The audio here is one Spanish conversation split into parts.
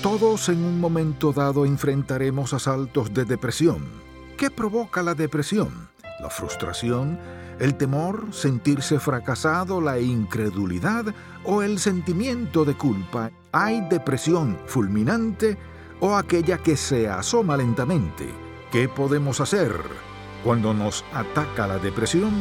Todos en un momento dado enfrentaremos asaltos de depresión. ¿Qué provoca la depresión? La frustración, el temor, sentirse fracasado, la incredulidad o el sentimiento de culpa. Hay depresión fulminante o aquella que se asoma lentamente. ¿Qué podemos hacer cuando nos ataca la depresión?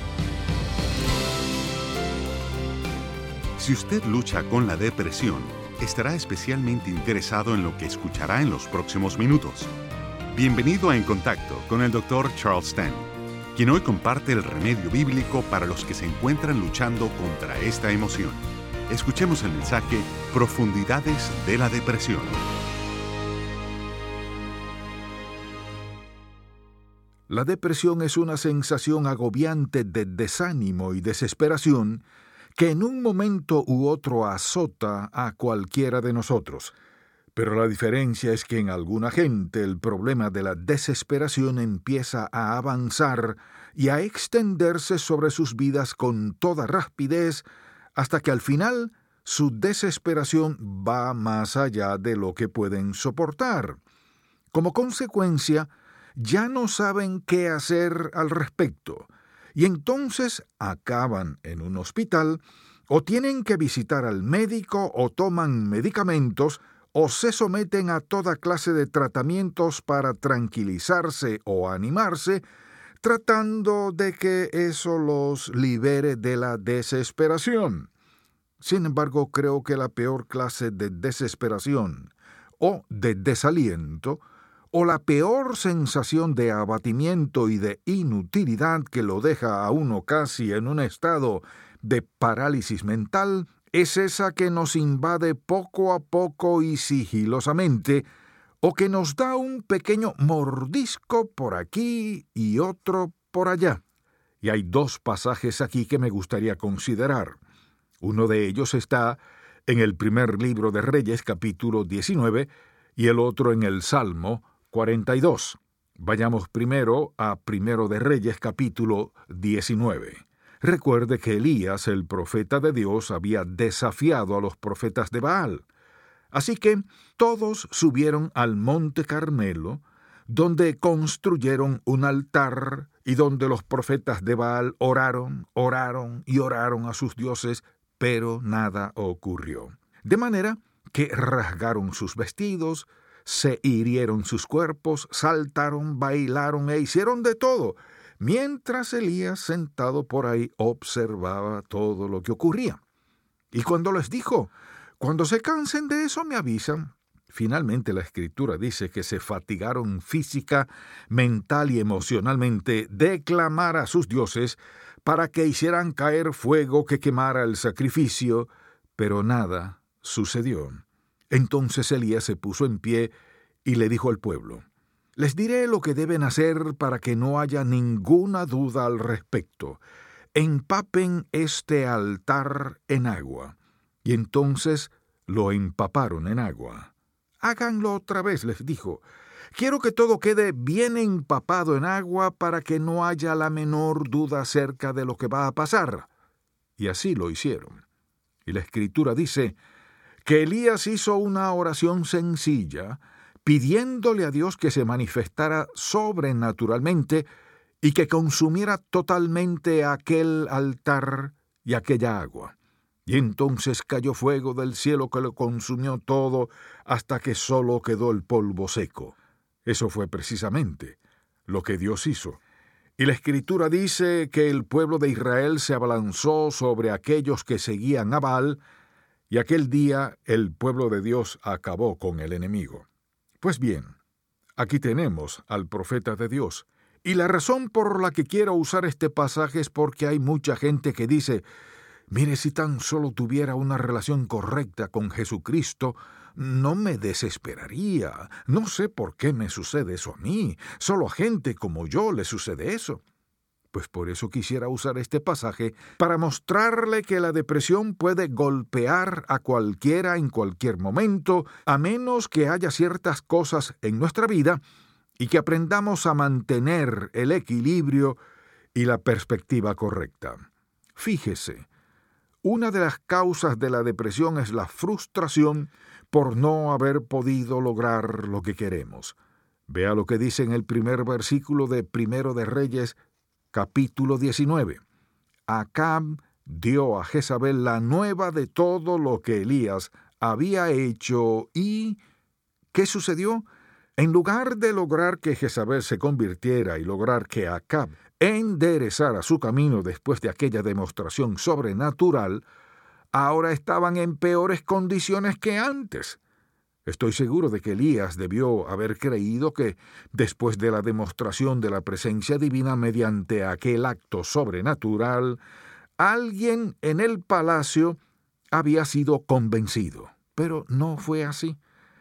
Si usted lucha con la depresión, estará especialmente interesado en lo que escuchará en los próximos minutos. Bienvenido a En Contacto con el Dr. Charles Stanley, quien hoy comparte el remedio bíblico para los que se encuentran luchando contra esta emoción. Escuchemos el mensaje Profundidades de la Depresión. La depresión es una sensación agobiante de desánimo y desesperación que en un momento u otro azota a cualquiera de nosotros. Pero la diferencia es que en alguna gente el problema de la desesperación empieza a avanzar y a extenderse sobre sus vidas con toda rapidez hasta que al final su desesperación va más allá de lo que pueden soportar. Como consecuencia, ya no saben qué hacer al respecto, y entonces acaban en un hospital, o tienen que visitar al médico, o toman medicamentos, o se someten a toda clase de tratamientos para tranquilizarse o animarse, tratando de que eso los libere de la desesperación. Sin embargo, creo que la peor clase de desesperación, o de desaliento, o la peor sensación de abatimiento y de inutilidad que lo deja a uno casi en un estado de parálisis mental, es esa que nos invade poco a poco y sigilosamente, o que nos da un pequeño mordisco por aquí y otro por allá. Y hay dos pasajes aquí que me gustaría considerar. Uno de ellos está en el primer libro de Reyes, capítulo 19, y el otro en el Salmo 42. Vayamos primero a Primero de Reyes, capítulo 19. Recuerde que Elías, el profeta de Dios, había desafiado a los profetas de Baal. Así que todos subieron al monte Carmelo, donde construyeron un altar y donde los profetas de Baal oraron a sus dioses, pero nada ocurrió. De manera que rasgaron sus vestidos, se hirieron sus cuerpos, saltaron, bailaron e hicieron de todo, mientras Elías, sentado por ahí, observaba todo lo que ocurría. Y cuando les dijo, cuando se cansen de eso me avisan. Finalmente la Escritura dice que se fatigaron física, mental y emocionalmente de clamar a sus dioses para que hicieran caer fuego que quemara el sacrificio, pero nada sucedió. Entonces Elías se puso en pie y le dijo al pueblo, «Les diré lo que deben hacer para que no haya ninguna duda al respecto. Empapen este altar en agua». Y entonces lo empaparon en agua. «Háganlo otra vez», les dijo. «Quiero que todo quede bien empapado en agua para que no haya la menor duda acerca de lo que va a pasar». Y así lo hicieron. Y la Escritura dice que Elías hizo una oración sencilla, pidiéndole a Dios que se manifestara sobrenaturalmente y que consumiera totalmente aquel altar y aquella agua. Y entonces cayó fuego del cielo que lo consumió todo hasta que solo quedó el polvo seco. Eso fue precisamente lo que Dios hizo. Y la Escritura dice que el pueblo de Israel se abalanzó sobre aquellos que seguían a Baal, y aquel día el pueblo de Dios acabó con el enemigo. Pues bien, aquí tenemos al profeta de Dios. Y la razón por la que quiero usar este pasaje es porque hay mucha gente que dice, «Mire, si tan solo tuviera una relación correcta con Jesucristo, no me desesperaría. No sé por qué me sucede eso a mí. Solo a gente como yo le sucede eso». Pues por eso quisiera usar este pasaje para mostrarle que la depresión puede golpear a cualquiera en cualquier momento, a menos que haya ciertas cosas en nuestra vida y que aprendamos a mantener el equilibrio y la perspectiva correcta. Fíjese, una de las causas de la depresión es la frustración por no haber podido lograr lo que queremos. Vea lo que dice en el primer versículo de Primero de Reyes, capítulo 19. Acab dio a Jezabel la nueva de todo lo que Elías había hecho y... ¿qué sucedió? En lugar de lograr que Jezabel se convirtiera y lograr que Acab enderezara su camino después de aquella demostración sobrenatural, ahora estaban en peores condiciones que antes. Estoy seguro de que Elías debió haber creído que, después de la demostración de la presencia divina mediante aquel acto sobrenatural, alguien en el palacio había sido convencido. Pero no fue así.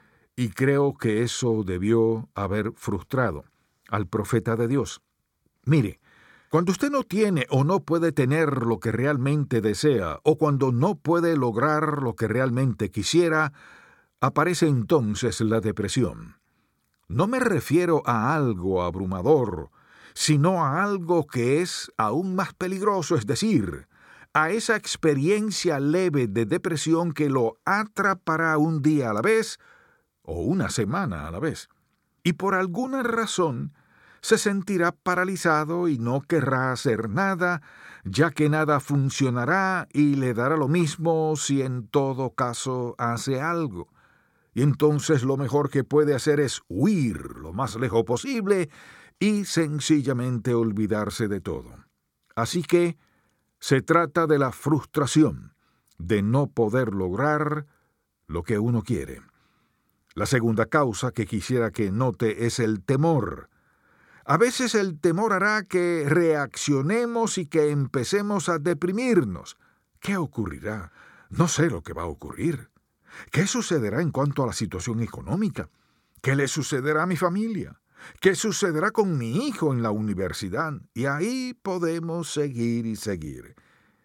Y creo que eso debió haber frustrado al profeta de Dios. Mire, cuando usted no tiene o no puede tener lo que realmente desea, o cuando no puede lograr lo que realmente quisiera, aparece entonces la depresión. No me refiero a algo abrumador, sino a algo que es aún más peligroso, es decir, a esa experiencia leve de depresión que lo atrapará un día a la vez o una semana a la vez. Y por alguna razón se sentirá paralizado y no querrá hacer nada, ya que nada funcionará y le dará lo mismo si en todo caso hace algo. Y entonces lo mejor que puede hacer es huir lo más lejos posible y sencillamente olvidarse de todo. Así que se trata de la frustración, de no poder lograr lo que uno quiere. La segunda causa que quisiera que note es el temor. A veces el temor hará que reaccionemos y que empecemos a deprimirnos. ¿Qué ocurrirá? No sé lo que va a ocurrir. ¿Qué sucederá en cuanto a la situación económica? ¿Qué le sucederá a mi familia? ¿Qué sucederá con mi hijo en la universidad? Y ahí podemos seguir y seguir.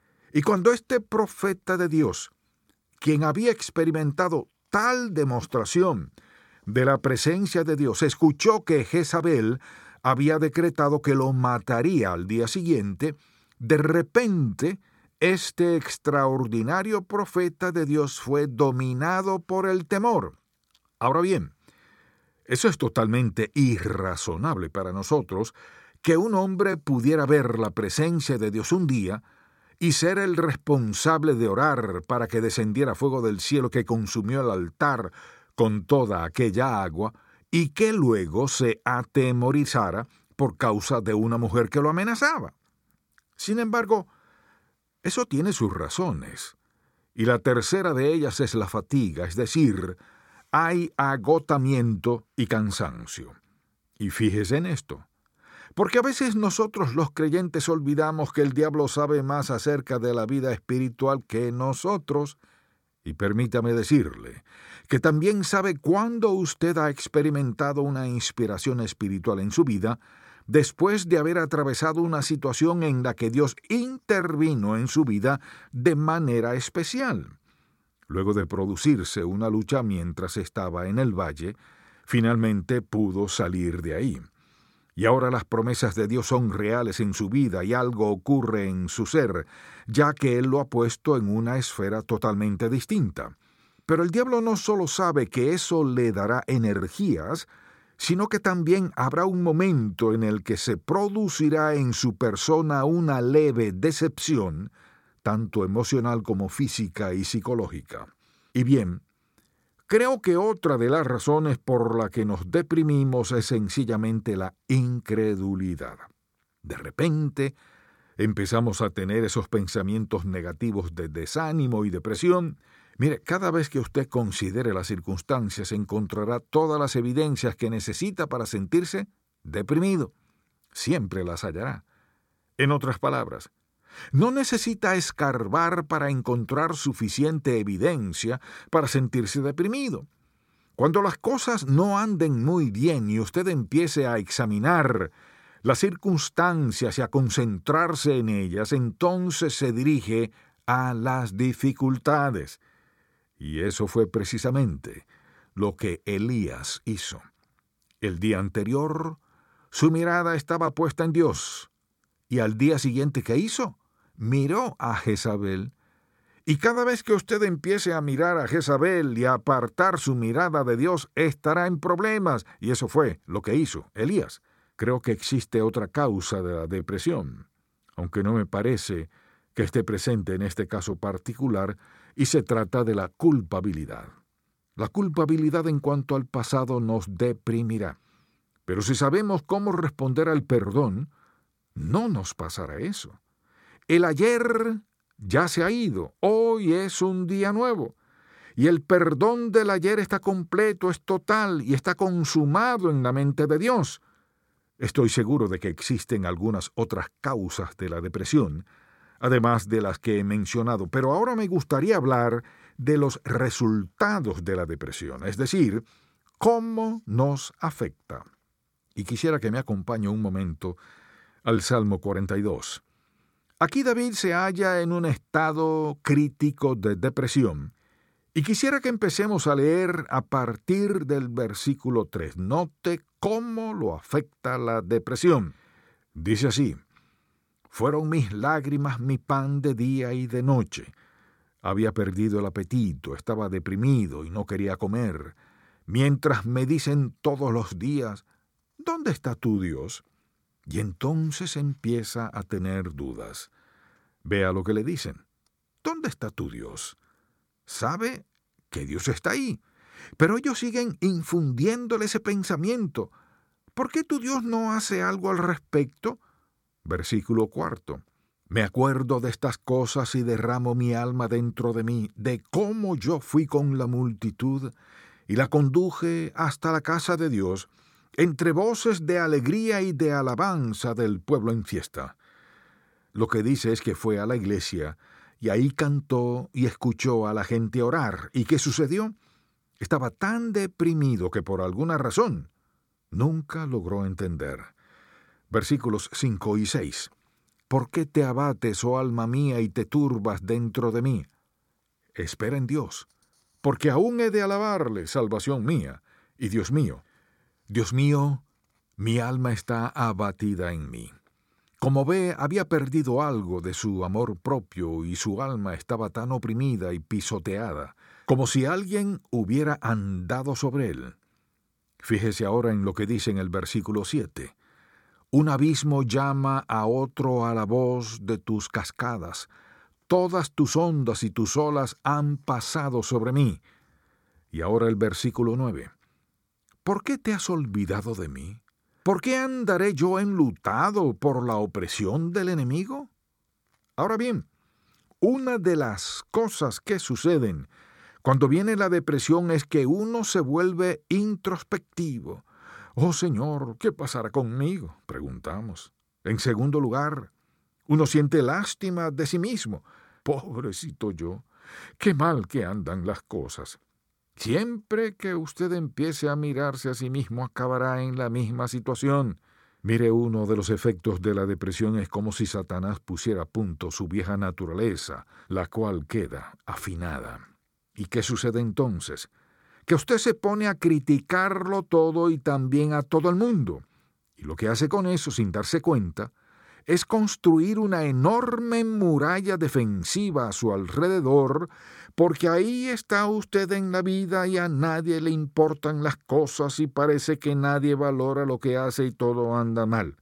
Y cuando este profeta de Dios, quien había experimentado tal demostración de la presencia de Dios, escuchó que Jezabel había decretado que lo mataría al día siguiente, de repente este extraordinario profeta de Dios fue dominado por el temor. Ahora bien, eso es totalmente irrazonable para nosotros, que un hombre pudiera ver la presencia de Dios un día y ser el responsable de orar para que descendiera fuego del cielo que consumió el altar con toda aquella agua, y que luego se atemorizara por causa de una mujer que lo amenazaba. Sin embargo, eso tiene sus razones, y la tercera de ellas es la fatiga, es decir, hay agotamiento y cansancio. Y fíjese en esto, porque a veces nosotros los creyentes olvidamos que el diablo sabe más acerca de la vida espiritual que nosotros, y permítame decirle que también sabe cuándo usted ha experimentado una inspiración espiritual en su vida después de haber atravesado una situación en la que Dios intervino en su vida de manera especial. Luego de producirse una lucha mientras estaba en el valle, finalmente pudo salir de ahí. Y ahora las promesas de Dios son reales en su vida y algo ocurre en su ser, ya que Él lo ha puesto en una esfera totalmente distinta. Pero el diablo no solo sabe que eso le dará energías, sino que también habrá un momento en el que se producirá en su persona una leve decepción, tanto emocional como física y psicológica. Y bien, creo que otra de las razones por la que nos deprimimos es sencillamente la incredulidad. De repente, empezamos a tener esos pensamientos negativos de desánimo y depresión. Mire, cada vez que usted considere las circunstancias, encontrará todas las evidencias que necesita para sentirse deprimido. Siempre las hallará. En otras palabras, no necesita escarbar para encontrar suficiente evidencia para sentirse deprimido. Cuando las cosas no anden muy bien y usted empiece a examinar las circunstancias y a concentrarse en ellas, entonces se dirige a las dificultades. Y eso fue precisamente lo que Elías hizo. El día anterior, su mirada estaba puesta en Dios. Y al día siguiente, ¿qué hizo? Miró a Jezabel Y cada vez que usted empiece a mirar a Jezabel y a apartar su mirada de Dios, estará en problemas. Y eso fue lo que hizo Elías. Creo que existe otra causa de la depresión, aunque no me parece que esté presente en este caso particular, y se trata de la culpabilidad. La culpabilidad en cuanto al pasado nos deprimirá. Pero si sabemos cómo responder al perdón, no nos pasará eso. El ayer ya se ha ido, hoy es un día nuevo. Y el perdón del ayer está completo, es total y está consumado en la mente de Dios. Estoy seguro de que existen algunas otras causas de la depresión, además de las que he mencionado, pero ahora me gustaría hablar de los resultados de la depresión, es decir, cómo nos afecta. Y quisiera que me acompañe un momento al Salmo 42. Aquí David se halla en un estado crítico de depresión, y quisiera que empecemos a leer a partir del versículo 3. Note cómo lo afecta la depresión. Dice así: fueron mis lágrimas mi pan de día y de noche. Había perdido el apetito, estaba deprimido y no quería comer. Mientras me dicen todos los días, ¿dónde está tu Dios? Y entonces empieza a tener dudas. Vea lo que le dicen. ¿Dónde está tu Dios? Sabe que Dios está ahí, pero ellos siguen infundiéndole ese pensamiento. ¿Por qué tu Dios no hace algo al respecto? Versículo 4. Me acuerdo de estas cosas y derramo mi alma dentro de mí, de cómo yo fui con la multitud y la conduje hasta la casa de Dios, entre voces de alegría y de alabanza del pueblo en fiesta. Lo que dice es que fue a la iglesia y ahí cantó y escuchó a la gente orar. ¿Y qué sucedió? Estaba tan deprimido que por alguna razón nunca logró entender. Versículos 5 y 6. ¿Por qué te abates, oh alma mía, y te turbas dentro de mí? Espera en Dios, porque aún he de alabarle, salvación mía y Dios mío. Dios mío, mi alma está abatida en mí. Como ve, había perdido algo de su amor propio y su alma estaba tan oprimida y pisoteada, como si alguien hubiera andado sobre él. Fíjese ahora en lo que dice en el versículo 7. Un abismo llama a otro a la voz de tus cascadas. Todas tus ondas y tus olas han pasado sobre mí. Y ahora el versículo 9. ¿Por qué te has olvidado de mí? ¿Por qué andaré yo enlutado por la opresión del enemigo? Ahora bien, una de las cosas que suceden cuando viene la depresión es que uno se vuelve introspectivo. «Oh Señor, ¿qué pasará conmigo?», preguntamos. En segundo lugar, uno siente lástima de sí mismo. «Pobrecito yo, qué mal que andan las cosas». Siempre que usted empiece a mirarse a sí mismo, acabará en la misma situación. Mire, uno de los efectos de la depresión es como si Satanás pusiera a punto su vieja naturaleza, la cual queda afinada. ¿Y qué sucede entonces? Que usted se pone a criticarlo todo y también a todo el mundo. Y lo que hace con eso, sin darse cuenta, es construir una enorme muralla defensiva a su alrededor, porque ahí está usted en la vida y a nadie le importan las cosas y parece que nadie valora lo que hace y todo anda mal.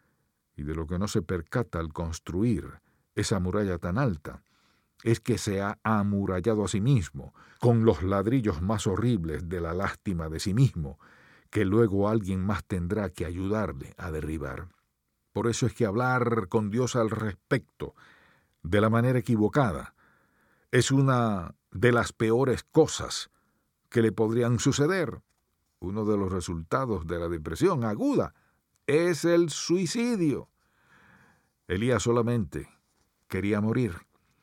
Y de lo que no se percata al construir esa muralla tan alta es que se ha amurallado a sí mismo con los ladrillos más horribles de la lástima de sí mismo, que luego alguien más tendrá que ayudarle a derribar. Por eso es que hablar con Dios al respecto de la manera equivocada es una de las peores cosas que le podrían suceder. Uno de los resultados de la depresión aguda es el suicidio. Elías solamente quería morir.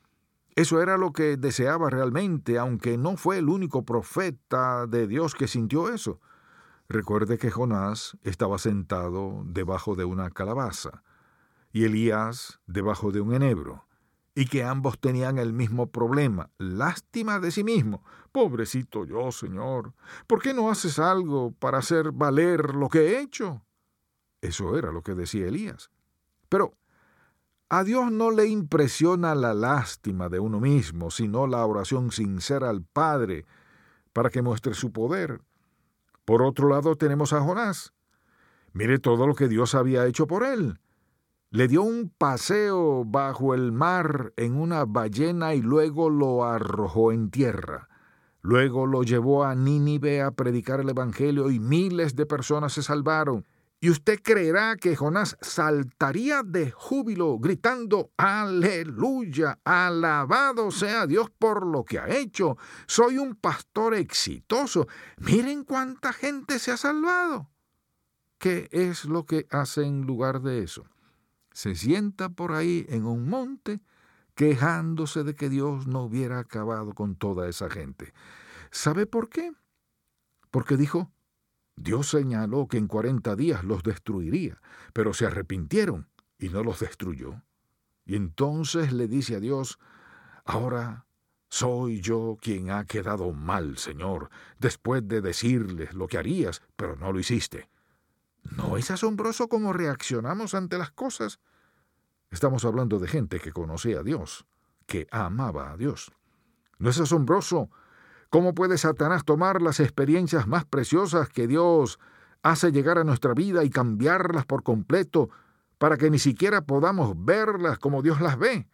Eso era lo que deseaba realmente, aunque no fue el único profeta de Dios que sintió eso. Recuerde que Jonás estaba sentado debajo de una calabaza y Elías debajo de un enebro, y que ambos tenían el mismo problema, lástima de sí mismo. «Pobrecito yo, Señor, ¿por qué no haces algo para hacer valer lo que he hecho?». Eso era lo que decía Elías. Pero A Dios no le impresiona la lástima de uno mismo, sino la oración sincera al Padre para que muestre su poder. Por otro lado tenemos a Jonás. Mire todo lo que Dios había hecho por él. Le dio un paseo bajo el mar en una ballena y luego lo arrojó en tierra. Luego lo llevó a Nínive a predicar el Evangelio y miles de personas se salvaron. ¿Y usted creerá que Jonás saltaría de júbilo gritando: ¡Aleluya! ¡Alabado sea Dios por lo que ha hecho! ¡Soy un pastor exitoso! ¡Miren cuánta gente se ha salvado! ¿Qué es lo que hace en lugar de eso? Se sienta por ahí en un monte quejándose de que Dios no hubiera acabado con toda esa gente. ¿Sabe por qué? Porque dijo: Dios señaló que en 40 días los destruiría, pero se arrepintieron y no los destruyó. Y entonces le dice a Dios: ahora soy yo quien ha quedado mal, Señor, después de decirles lo que harías, pero no lo hiciste. ¿No es asombroso cómo reaccionamos ante las cosas? Estamos hablando de gente que conocía a Dios, que amaba a Dios. ¿No es asombroso cómo puede Satanás tomar las experiencias más preciosas que Dios hace llegar a nuestra vida y cambiarlas por completo para que ni siquiera podamos verlas como Dios las ve?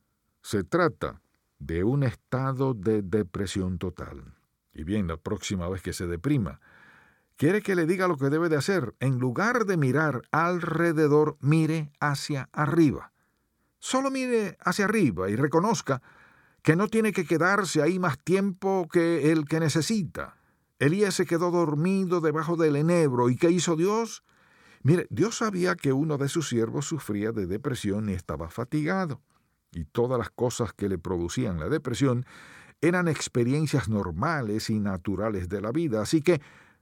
Se trata de un estado de depresión total. Y bien, la próxima vez que se deprima, quiere que le diga lo que debe de hacer. En lugar de mirar alrededor, mire hacia arriba. Solo mire hacia arriba y reconozca que no tiene que quedarse ahí más tiempo que el que necesita. Elías se quedó dormido debajo del enebro. ¿Y qué hizo Dios? Mire, Dios sabía que uno de sus siervos sufría de depresión y estaba fatigado. Y todas las cosas que le producían la depresión eran experiencias normales y naturales de la vida. Así que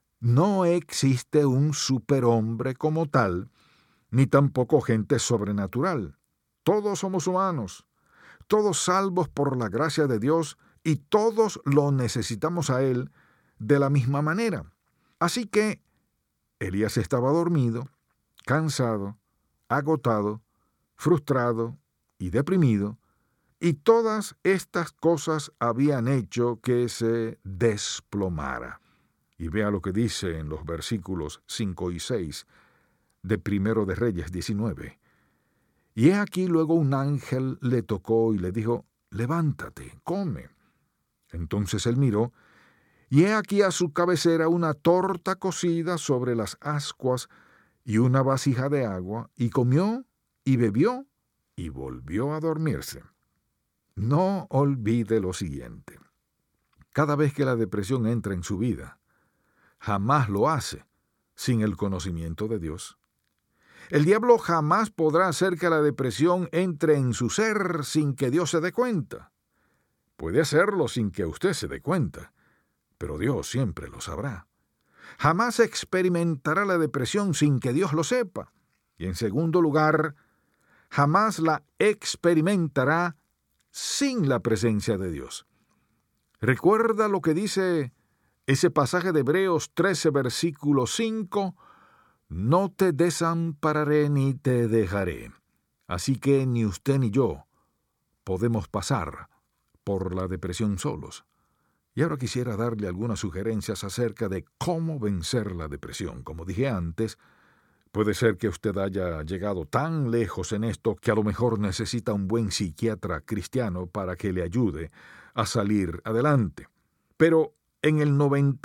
no existe un superhombre como tal, ni tampoco gente sobrenatural. Todos somos humanos, todos salvos por la gracia de Dios, y todos lo necesitamos a Él de la misma manera. Así que Elías estaba dormido, cansado, agotado, frustrado y deprimido, y todas estas cosas habían hecho que se desplomara. Y vea lo que dice en los versículos 5 y 6 de Primero de Reyes 19. Y he aquí luego un ángel le tocó y le dijo: levántate, come. Entonces él miró, y he aquí a su cabecera una torta cocida sobre las ascuas y una vasija de agua, y comió y bebió y volvió a dormirse. No olvide lo siguiente: cada vez que la depresión entra en su vida, jamás lo hace sin el conocimiento de Dios. El diablo jamás podrá hacer que la depresión entre en su ser sin que Dios se dé cuenta. Puede hacerlo sin que usted se dé cuenta, pero Dios siempre lo sabrá. Jamás experimentará la depresión sin que Dios lo sepa. Y en segundo lugar, jamás la experimentará sin la presencia de Dios. ¿Recuerda lo que dice ese pasaje de Hebreos 13, versículo 5? No te desampararé ni te dejaré. Así que ni usted ni yo podemos pasar por la depresión solos. Y ahora quisiera darle algunas sugerencias acerca de cómo vencer la depresión. Como dije antes, puede ser que usted haya llegado tan lejos en esto que a lo mejor necesita un buen psiquiatra cristiano para que le ayude a salir adelante. Pero en el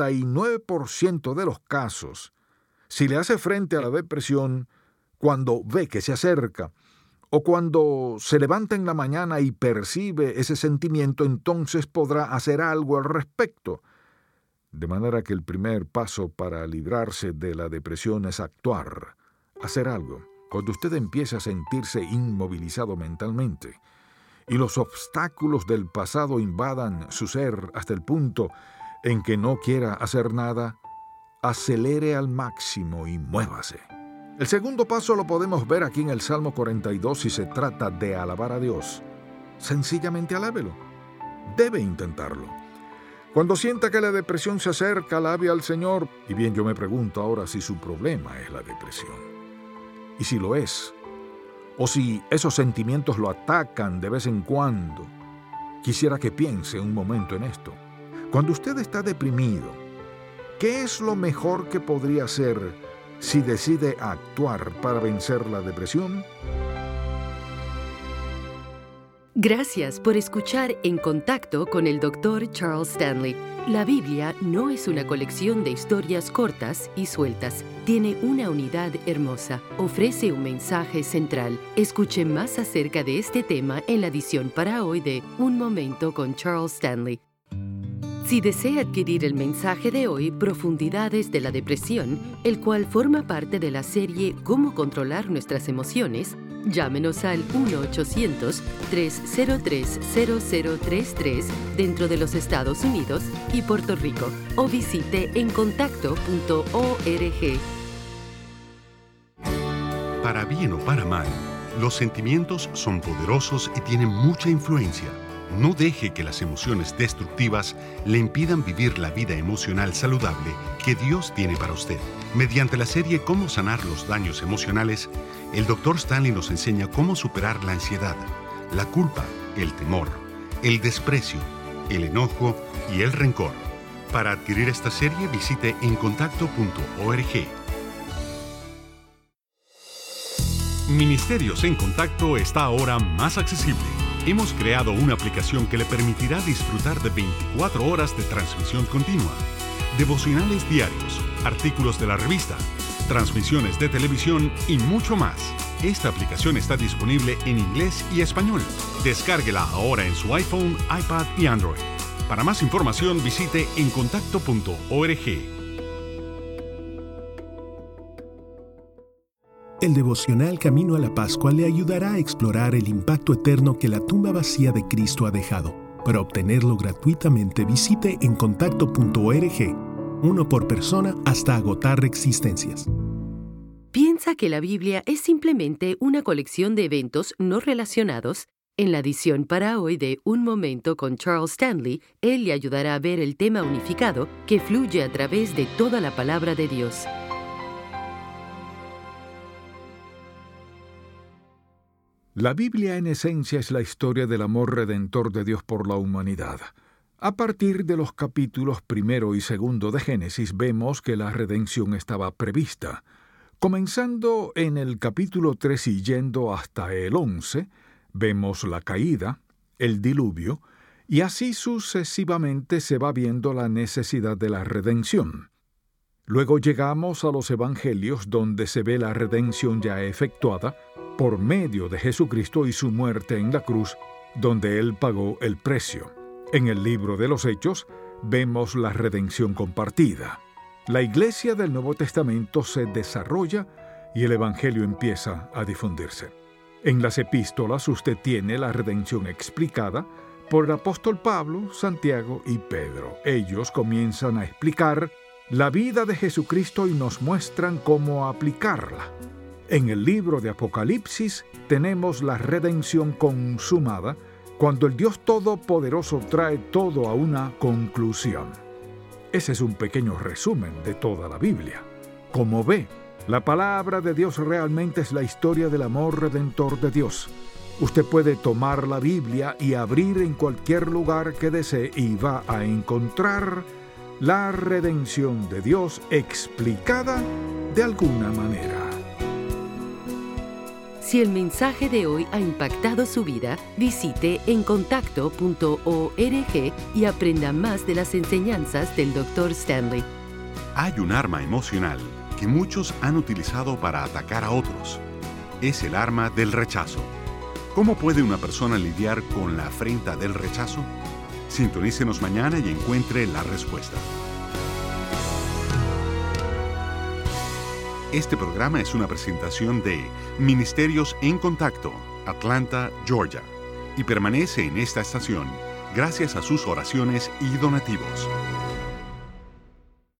99% de los casos, si le hace frente a la depresión cuando ve que se acerca, o cuando se levanta en la mañana y percibe ese sentimiento, entonces podrá hacer algo al respecto. De manera que el primer paso para librarse de la depresión es actuar, hacer algo. Cuando usted empiece a sentirse inmovilizado mentalmente y los obstáculos del pasado invadan su ser hasta el punto en que no quiera hacer nada, acelere al máximo y muévase. El segundo paso lo podemos ver aquí en el Salmo 42 si se trata de alabar a Dios. Sencillamente alábelo. Debe intentarlo. Cuando sienta que la depresión se acerca, alabe al Señor. Y bien, yo me pregunto ahora si su problema es la depresión. Y si lo es, o si esos sentimientos lo atacan de vez en cuando, quisiera que piense un momento en esto. Cuando usted está deprimido, ¿qué es lo mejor que podría hacer si decide actuar para vencer la depresión? Gracias por escuchar En Contacto con el Dr. Charles Stanley. La Biblia no es una colección de historias cortas y sueltas. Tiene una unidad hermosa. Ofrece un mensaje central. Escuche más acerca de este tema en la edición para hoy de Un Momento con Charles Stanley. Si desea adquirir el mensaje de hoy, Profundidades de la Depresión, el cual forma parte de la serie Cómo controlar nuestras emociones, llámenos al 1-800-303-0033 dentro de los Estados Unidos y Puerto Rico o visite encontacto.org. Para bien o para mal, los sentimientos son poderosos y tienen mucha influencia. No deje que las emociones destructivas le impidan vivir la vida emocional saludable que Dios tiene para usted. Mediante la serie Cómo sanar los daños emocionales, el Dr. Stanley nos enseña cómo superar la ansiedad, la culpa, el temor, el desprecio, el enojo y el rencor. Para adquirir esta serie, visite encontacto.org. Ministerios en Contacto está ahora más accesible. Hemos creado una aplicación que le permitirá disfrutar de 24 horas de transmisión continua, devocionales diarios, artículos de la revista, transmisiones de televisión y mucho más. Esta aplicación está disponible en inglés y español. Descárguela ahora en su iPhone, iPad y Android. Para más información visite encontacto.org. El devocional Camino a la Pascua le ayudará a explorar el impacto eterno que la tumba vacía de Cristo ha dejado. Para obtenerlo gratuitamente, visite encontacto.org, uno por persona hasta agotar existencias. ¿Piensa que la Biblia es simplemente una colección de eventos no relacionados? En la edición para hoy de Un Momento con Charles Stanley, él le ayudará a ver el tema unificado que fluye a través de toda la palabra de Dios. La Biblia en esencia es la historia del amor redentor de Dios por la humanidad. A partir de los capítulos 1 y 2 de Génesis vemos que la redención estaba prevista. Comenzando en el capítulo 3 y yendo hasta el 11, vemos la caída, el diluvio, y así sucesivamente se va viendo la necesidad de la redención. Luego llegamos a los Evangelios, donde se ve la redención ya efectuada por medio de Jesucristo y su muerte en la cruz, donde Él pagó el precio. En el libro de los Hechos vemos la redención compartida. La Iglesia del Nuevo Testamento se desarrolla y el Evangelio empieza a difundirse. En las epístolas usted tiene la redención explicada por el apóstol Pablo, Santiago y Pedro. Ellos comienzan a explicar la vida de Jesucristo y nos muestran cómo aplicarla. En el libro de Apocalipsis tenemos la redención consumada cuando el Dios Todopoderoso trae todo a una conclusión. Ese es un pequeño resumen de toda la Biblia. Como ve, la palabra de Dios realmente es la historia del amor redentor de Dios. Usted puede tomar la Biblia y abrir en cualquier lugar que desee y va a encontrar la redención de Dios explicada de alguna manera. Si el mensaje de hoy ha impactado su vida, visite encontacto.org y aprenda más de las enseñanzas del Dr. Stanley. Hay un arma emocional que muchos han utilizado para atacar a otros. Es el arma del rechazo. ¿Cómo puede una persona lidiar con la afrenta del rechazo? Sintonícenos mañana y encuentre la respuesta. Este programa es una presentación de Ministerios en Contacto, Atlanta, Georgia, y permanece en esta estación gracias a sus oraciones y donativos.